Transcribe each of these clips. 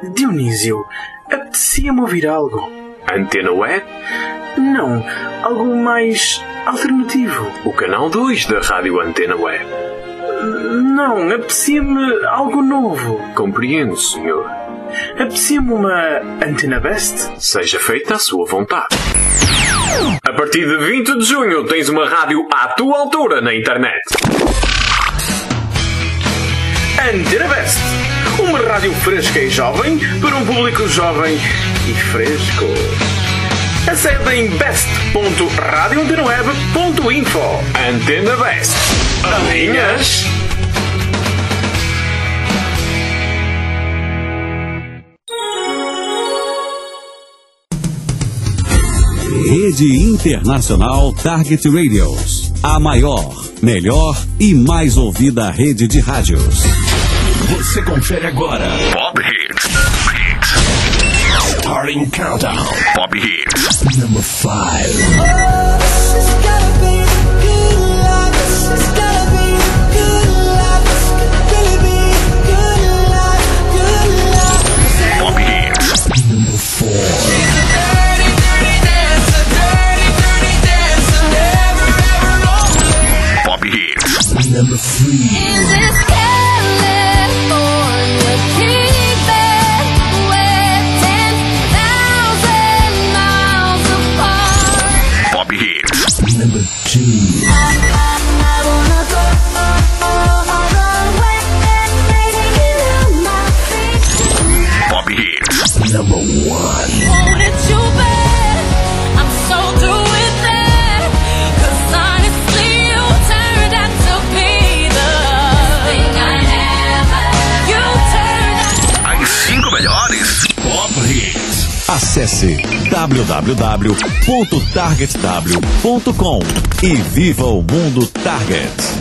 Dionísio, apetecia-me ouvir algo. Antena Web? Não, algo mais alternativo. O canal 2 da Rádio Antena Web. Não, apetecia-me algo novo. Compreendo, senhor. Apetecia-me uma Antena Best. Seja feita a sua vontade. A partir de 20 de junho tens uma rádio à tua altura na internet. Antena Best. Uma rádio fresca e jovem para um público jovem e fresco. Acede em best.radioantenaweb.info. Antena Best. Alinhas? Rede Internacional Target Radios. A maior, melhor e mais ouvida rede de rádios. Você confere agora. Pop Hits. Starting Countdown. Pop Hits. Number 5. Pop Hits. Number 4. Pop Hits. Number 3. Pop Hits. Number 2. Pop Hits. Number 1. As 5 melhores. Pop Hits. Acesse www.targetw.com e viva o mundo Target.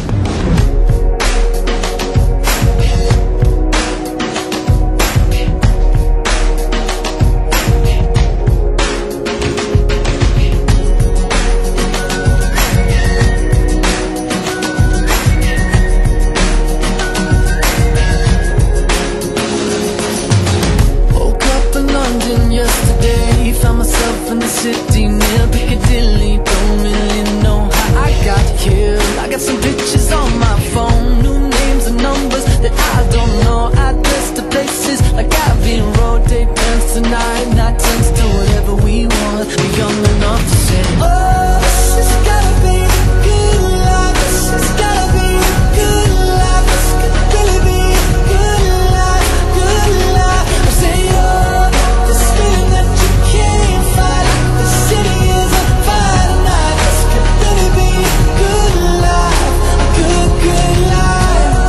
City near Piccadilly, don't really know how I got here. I got some pictures on my phone, new names and numbers that I don't know. Address to places like Abbey Road, day dance tonight, night turns to whatever we want. We're young enough to say, oh, this has gotta be a good life. This has gotta be a good life. This could really be a good life, good life. I say, oh, this feeling that you can't fight. The city is on fire tonight. This could really be a good life, a good, good life.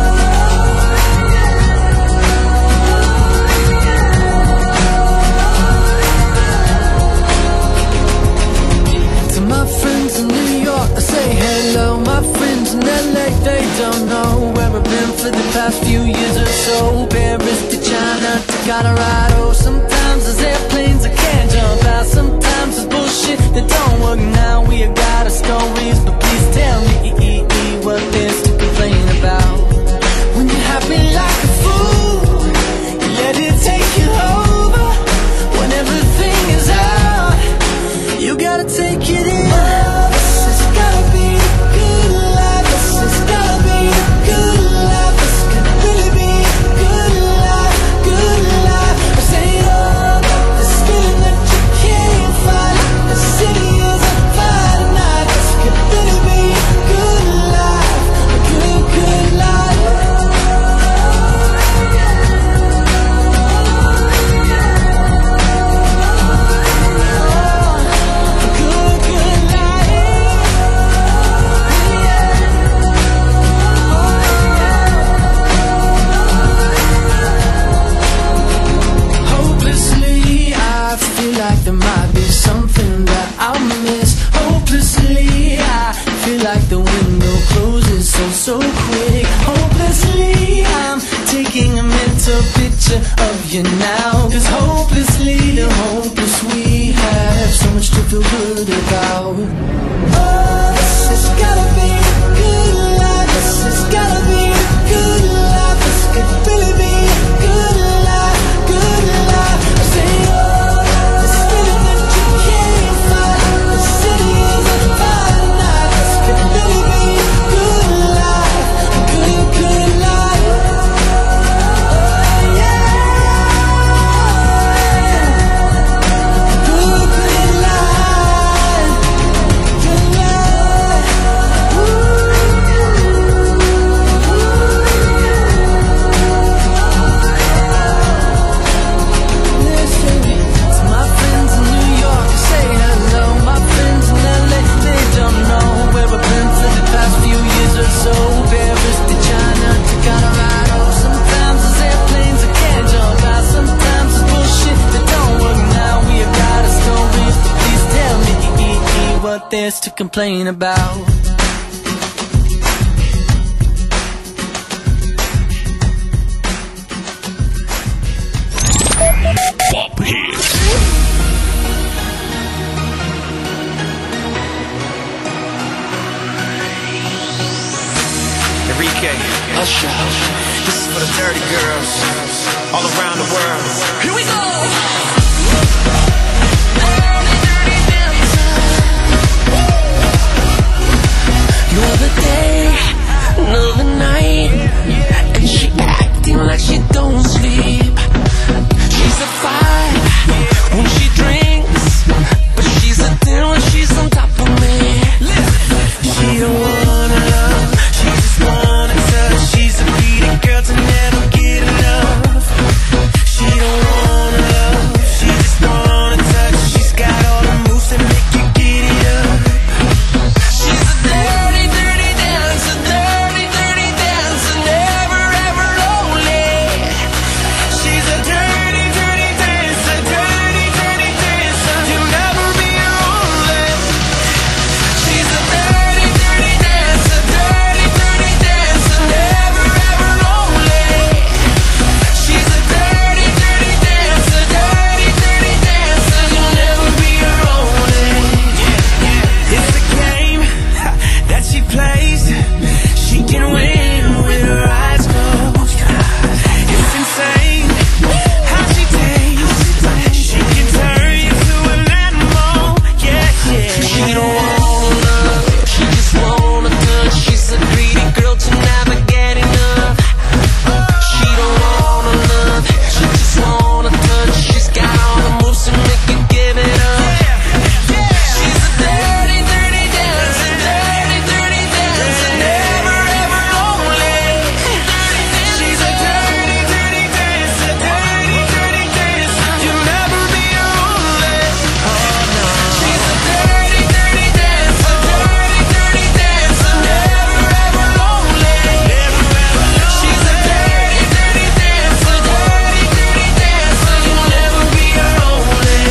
To my friends in New York, I say hello. My friends in LA, they don't know where I've been for the past few years or so. Paris to China to Colorado. Sometimes there's airplanes I can't jump out. Sometimes there's bullshit that don't work now. We have got our stories, but please tell me what there's to complain about. When you're happy like a fool, you let it take you over. When everything is out, you gotta take it in. This has gotta be a good life. This has gotta be a good life. This could really be a good life, good life. I say, oh, this feeling that you can't fight. The city is on fire tonight. This could really be a good life, a good, good life. Hopelessly, I feel like there might be something that I'll miss. Hopelessly, I feel like the window closes so quick. Hopelessly, I'm taking a mental picture of you now. 'Cause hopelessly, the hopeless we have so much to feel good about. Oh, this has gotta be a good life. This has gotta be a good life. This could really be a good life, good this to complain about. Pop Hits. Enrique, Usher, this is for the dirty girls all around the world. Here we go! You're the day, another night, and she acting like she don't sleep. She's a 5 when she drinks, but she's a 10 when she's on top of me. She don't wanna love, she just wanna touch. She's a greedy girl to never get enough. She don't wanna love, she just wanna touch. She's got all the moves that make you get it up. She's a dirty, dirty dancer, dirty, dirty dancer, never ever lonely. She's a dirty, dirty dancer, dirty, dirty dancer, you'll never be lonely. She's a dirty, dirty dancer, dirty, dirty dancer, never ever lonely. She's a dirty, dirty dancer, dirty, dirty dancer, you'll never be lonely. It's a game that she plays. She can win with her eyes closed. It's insane how she tastes. She can turn you to an animal. Yeah, yeah. She don't wanna love, she just wanna touch. She's a greedy girl to never get enough. She don't wanna love, she just wanna touch. She's got all the moves to make you give it up. She's a dirty, dirty dancer, dirty, dirty dancer, never ever lonely. She's a dirty, dirty dancer, dirty, dirty dancer, you'll never be lonely. Oh no. She's a dirty, dirty dancer, dirty, dirty dancer, never ever lonely. She's a dirty, dirty dancer, dirty, dirty dancer, you'll never be lonely.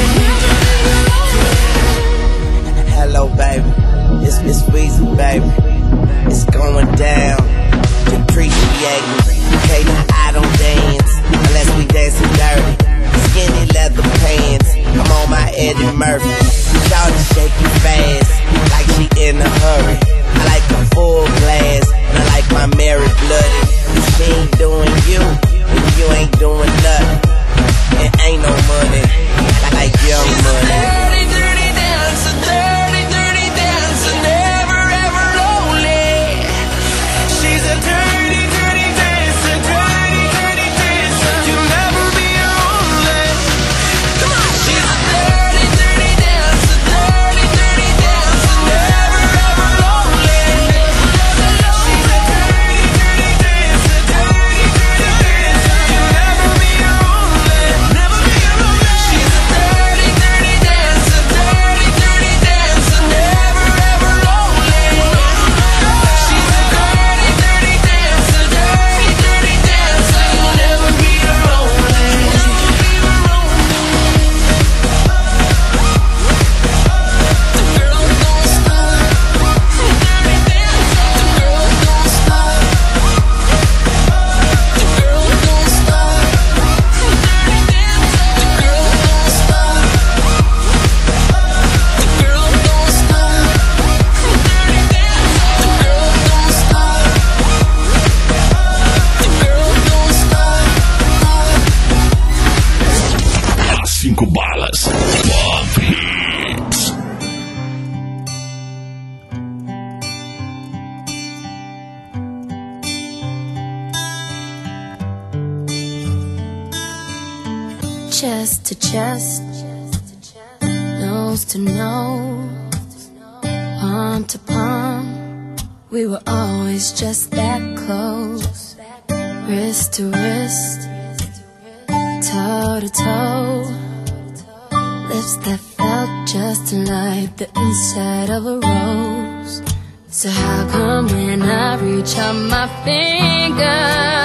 Hello, baby. It's Miss Weezy, baby. It's going down. Appreciate me. Okay, now I don't dance unless we dancing dirty. Skinny leather pants. I'm on my Eddie Murphy. Shawty shaking fast like she in a hurry. I like a full glass and I like my Mary blooded. If she ain't doing you, then you ain't doing nothing. It ain't no money. I like young money. Dirty, dirty dancer, dirty, dirty dancer, never ever lonely. She's a dirty, dirty dancer, dirty, dirty dancer, you'll never be lonely. Come on. She's a dirty, dirty dancer, dirty, dirty dancer, never ever lonely. She's a dirty, dirty dancer, dirty, dirty dancer, you'll never be lonely. Never be lonely. She's a dirty, dirty dancer, dirty, dirty dancer, never ever lonely. She's a dirty, dirty dancer, dirty, dirty dancer, you'll never be lonely. The girl don't stop. The girl don't stop. The girl don't stop. The girl don't stop. The girl don't stop. The girl don't stop. The girl don't stop. As 5 balas. Pop Hits. Chest to chest, nose to nose, palm to palm. We were always just that close. Wrist to wrist, toe to toe. Lips that felt just like the inside of a rose. So how come when I reach out my finger,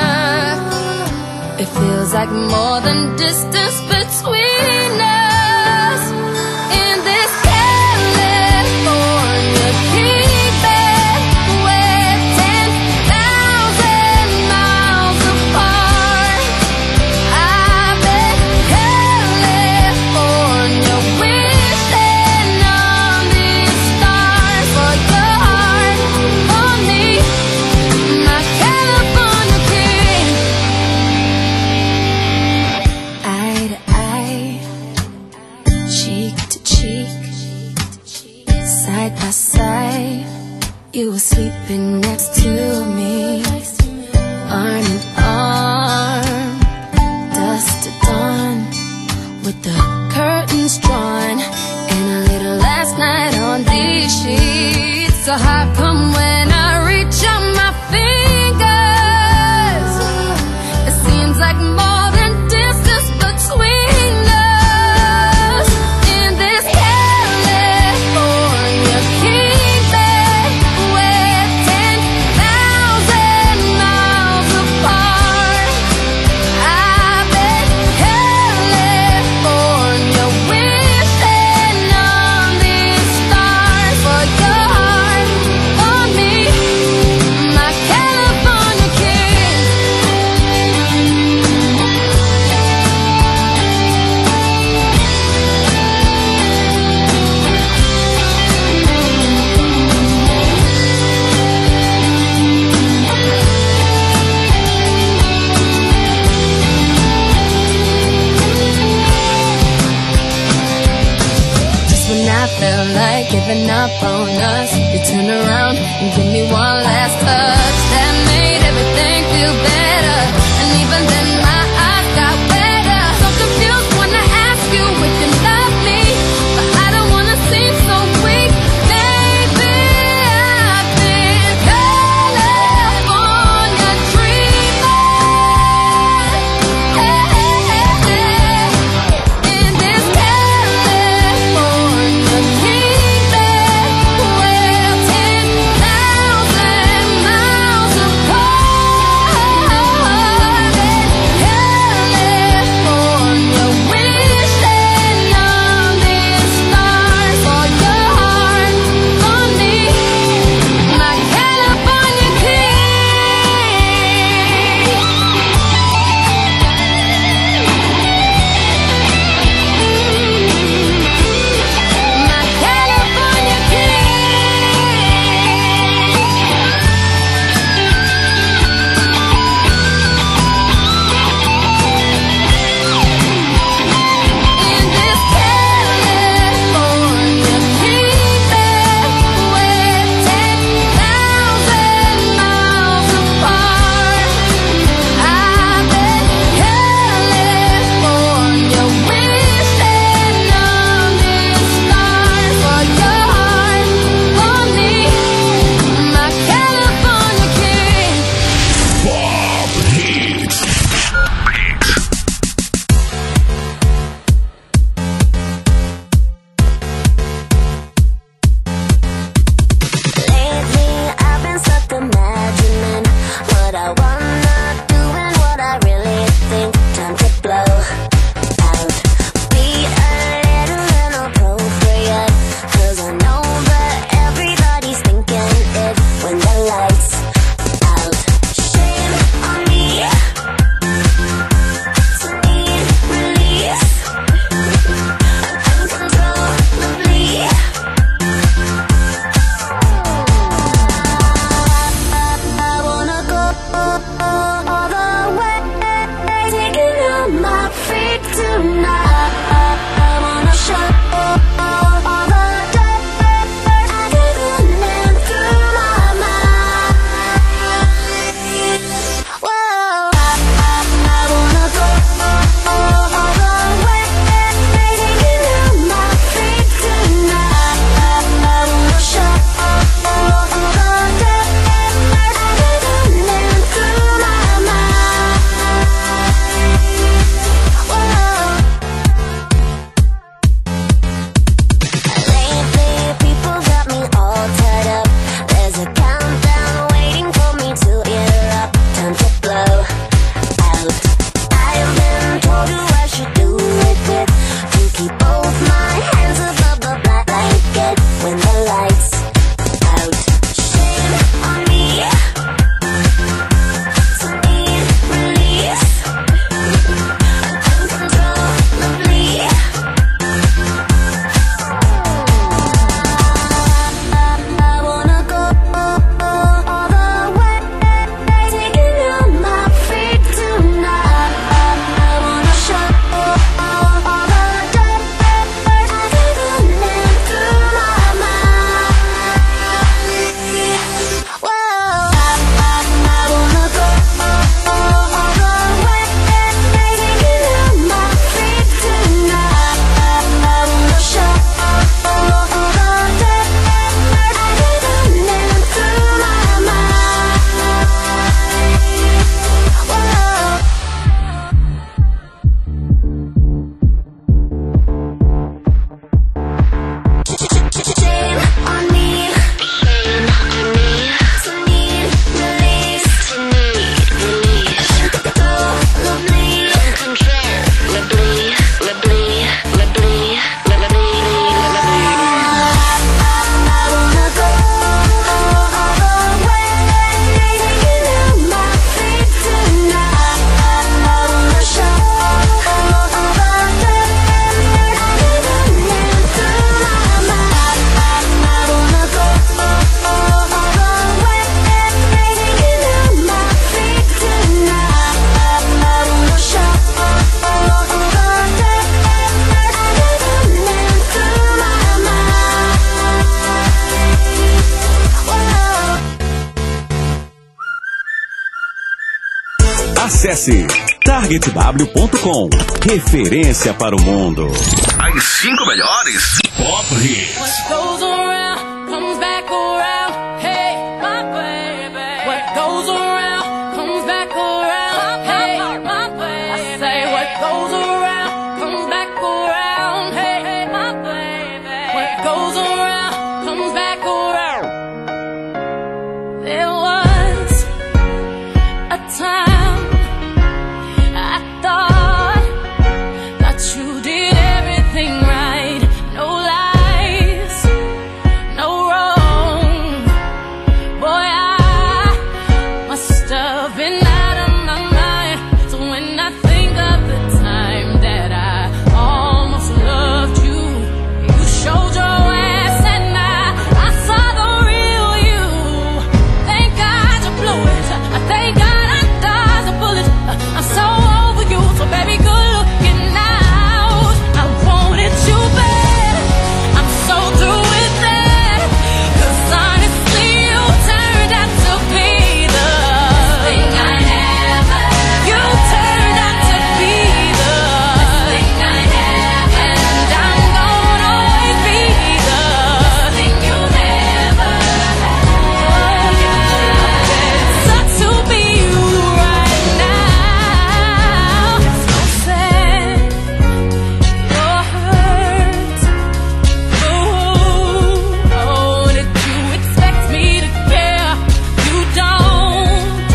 it feels like more than distance between us? In this California to dawn, with the curtains drawn, and a little last night on these sheets. So how come when I reach out my fingers, it seems like more than distance between us? In this California kingdom, we're 10,000 miles apart. I've been California wishing on these stars for your heart, for me, my California king. Just when I felt like giving up on us, you turn around and give me one last touch that made everything feel better. And even then my eyes got wetter. So confused when I ask you if you love me, but I don't wanna seem so weak. Maybe I've been California dreaming. In this California kingdom, we're 10,000 miles apart. California wishing on these stars for your heart, for me, my California king. My California In this California kingdom, we're 10,000 miles apart. I've been California wishing on these stars for your heart, for me, my California king. Bob Hits. Lately, I've been stuck imagining what I wanna do and what I really think. Time to blow out. Be a little inappropriate, 'cause I know that everybody's thinking it when the lights out. Shame on me, so need release. Uncontrollably. I wanna go all the way, taking on my feet tonight. I wanna show all the dirt I didn't live through my mind. Whoa, I wanna go all the way, taking on my feet tonight. I wanna show all the dirt I didn't live through my mind. Whoa. Acesse targetw.com. Referência para o mundo. As 5 melhores Pop Hits. What goes around comes back around. Hey, my baby. What goes around comes back around. Hey, my baby. I say what goes around comes back around. Hey, my baby. What goes around comes back around. There was a time I thought that you did everything right. No lies, no wrong. Boy, I must have been out of my mind. So when I think of the time that I almost loved you, you showed your ass and I saw the real you. Thank God you blew it. Thank God I dodged a bullet. I'm so over you, so baby, good looking out. I wanted you bad. I'm so through with that. 'Cause honestly, you turned out to be the thing I never. You turned out to be the thing I never. And I'm gonna always be the thing you never had. Sucks to be you right now. So sad, you're hurt. Oh, did you expect me to care? You don't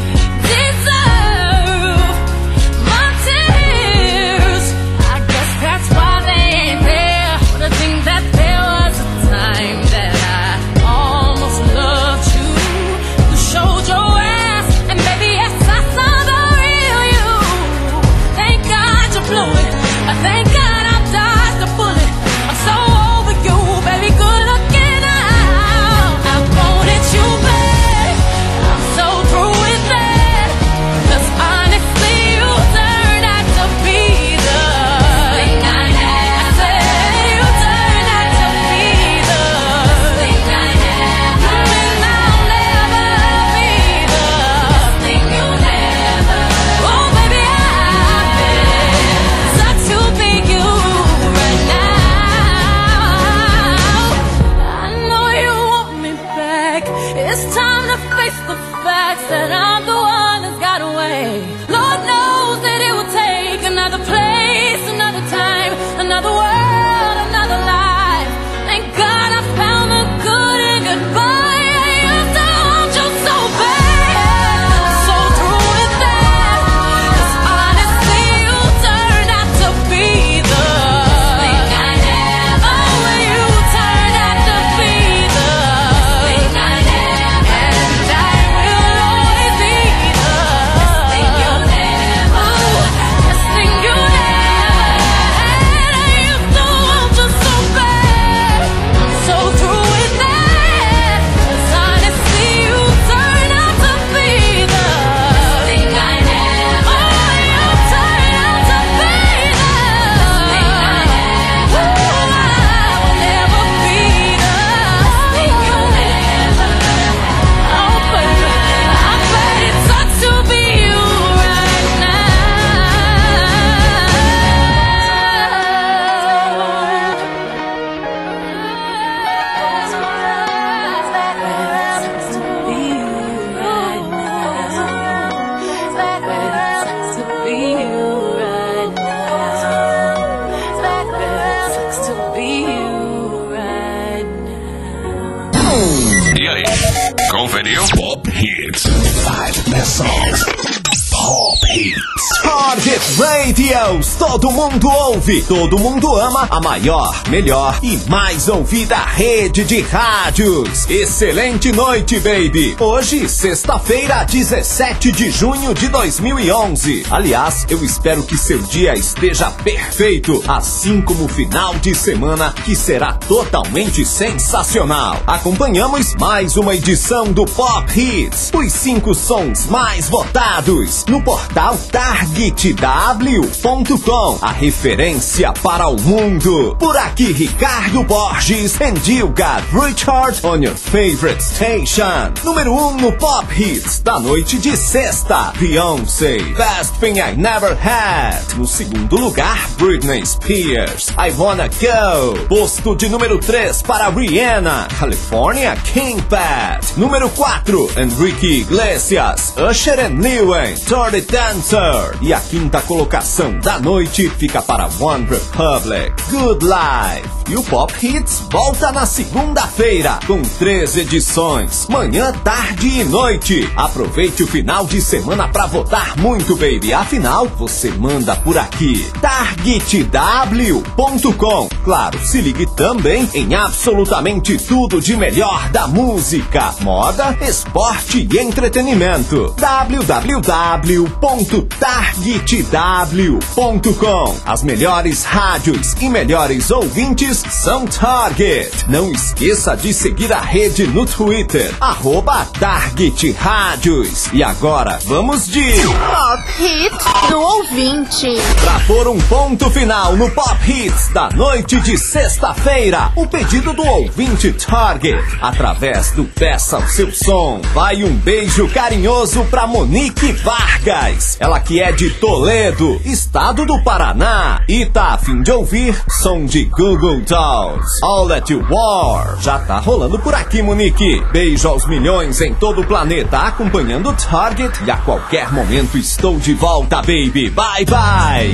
deserve my tears. I guess that's why they ain't there. But I think that there was a time that I almost loved you. You showed your ass, and baby, yes, I saw the real you. Thank God you blew it. Thank God I dodged a bullet. I'm so over you, baby, good looking out. I wanted you bad. I'm so through with that. 'Cause honestly, you turned out to be the thing I never. You turned out to be the thing I never. And I'll never be the thing you never. Oh, baby, I've been such to be you right now. I know you want me back. It's time to face the facts that I'm the one that's got away. Lord knows that it will take another place, another time, another world, another life. Thank God I found the good in goodbye. I used to want you so bad. I'm so through with that. 'Cause honestly, you turned out to be the thing I never. Oh, you turned out to be the thing I never. And I will always be the thing you never. This thing you never had. I used to want you so bad. I'm so through with that. 'Cause honestly, you turned out to be the thing I never. Oh, you turned out to be the thing I never. Ooh, I will never be the thing you never. Oh, baby, I bet it sucks to be you right E aí, conferiu? Pop Hits. 5 best songs. Pop Hits. Target Radios, todo mundo ouve, todo mundo ama a maior, melhor e mais ouvida rede de rádios. Excelente noite, baby. Hoje, sexta-feira, 17 de junho de 2011. Aliás, eu espero que seu dia esteja perfeito, assim como o final de semana, que será totalmente sensacional. Acompanhamos mais uma edição do Pop Hits, os 5 sons mais votados no portal Target targetw.com, a referência para o mundo. Por aqui, Ricardo Borges, and you got Richard on your favorite station. Número 1 no Pop Hits da noite de sexta, Beyoncé, Best Thing I Never Had. No segundo lugar, Britney Spears, I Wanna Go. Posto de número 3 para Rihanna, California King Pat. Número 4, Enrique Iglesias, Usher and Lil Wayne, Dirty Dancer. E a quinta colocação da noite fica para One Republic, Good Life. E o Pop Hits volta na segunda-feira com 3 edições, manhã, tarde e noite. Aproveite o final de semana pra votar muito, baby. Afinal, você manda por aqui. targetw.com. Claro, se ligue também em absolutamente tudo de melhor da música, moda, esporte e entretenimento. www.targetw.com. As melhores rádios e melhores ouvintes são Target. Não esqueça de seguir a rede no Twitter, @TargetRádios. E agora, vamos de Pop Hits do ouvinte. Pra pôr um ponto final no Pop Hits da noite de sexta-feira, o pedido do ouvinte Target, através do Peça o Seu Som. Vai um beijo carinhoso pra Monique Vargas, ela que é de Toledo, estado do Paraná, e tá a fim de ouvir som de Google Dolls, All That You War. Já tá rolando por aqui, Monique. Beijo aos milhões em todo o planeta acompanhando o Target, e a qualquer momento estou de volta, baby. Bye, bye.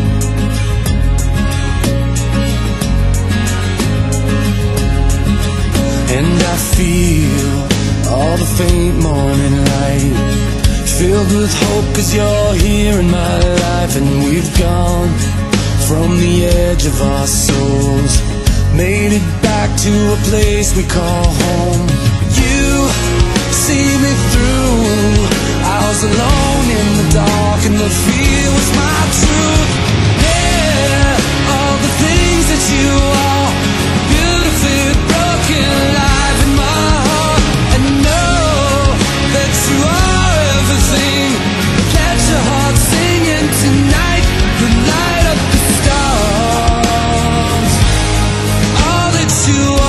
And I feel all the faint morning light, filled with hope 'cause you're here in my life. And we've gone from the edge of our souls, made it back to a place we call home. You see me through. I was alone in the dark and the fear was my truth. Yeah, all the things that you are, beautifully broken, alive in my heart. And know that you are everything. Let your heart singing tonight, you light up the stars. All that you are.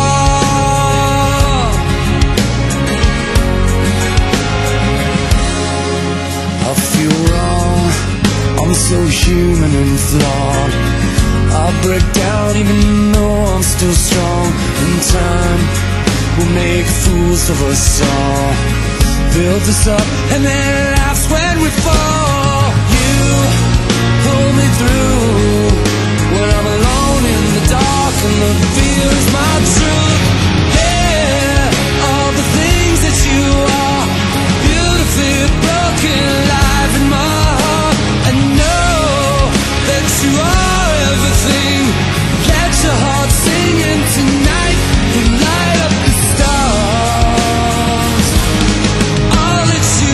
I feel wrong, I'm so human and flawed. I break down even though I'm still strong. In time, we'll make fools of us all. Build us up and then laughs when we fall. You pull me through when I'm alone in the dark and the fear is my truth. Yeah, all the things that you are, beautifully broken, alive in my heart. I know that you are everything. Let your heart singing tonight, you light up the stars. All that you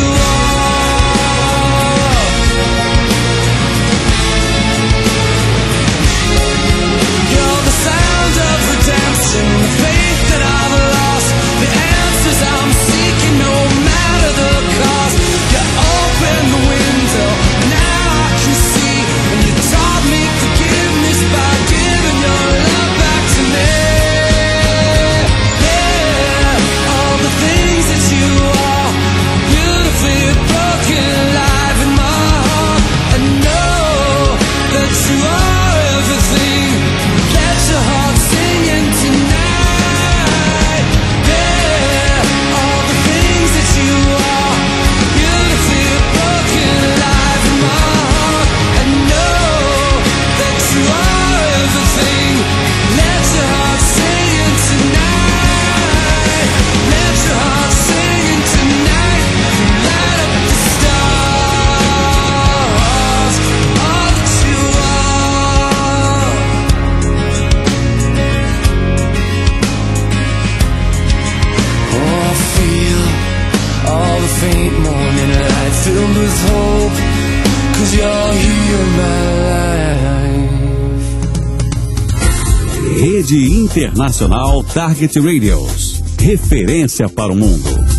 are. You're the sound of redemption, the faith that I've lost, the answers I'm seeking no matter the cost. You open the window, now I can see, and you taught me forgiveness by giving your love back to me. Yeah, all the things that you are, beautifully broken, alive in my heart. I know that you are everything. Let your heart singing tonight. Yeah, all the things that you are, beautifully broken, alive in my heart. I know that you are everything. Let your heart singing tonight. Let your heart singing tonight. Light up the stars. All that you are. Oh, I feel all the faint morning light, filled with hope 'cause you're here in my life. Rede Internacional Target Radios. Referência para o mundo.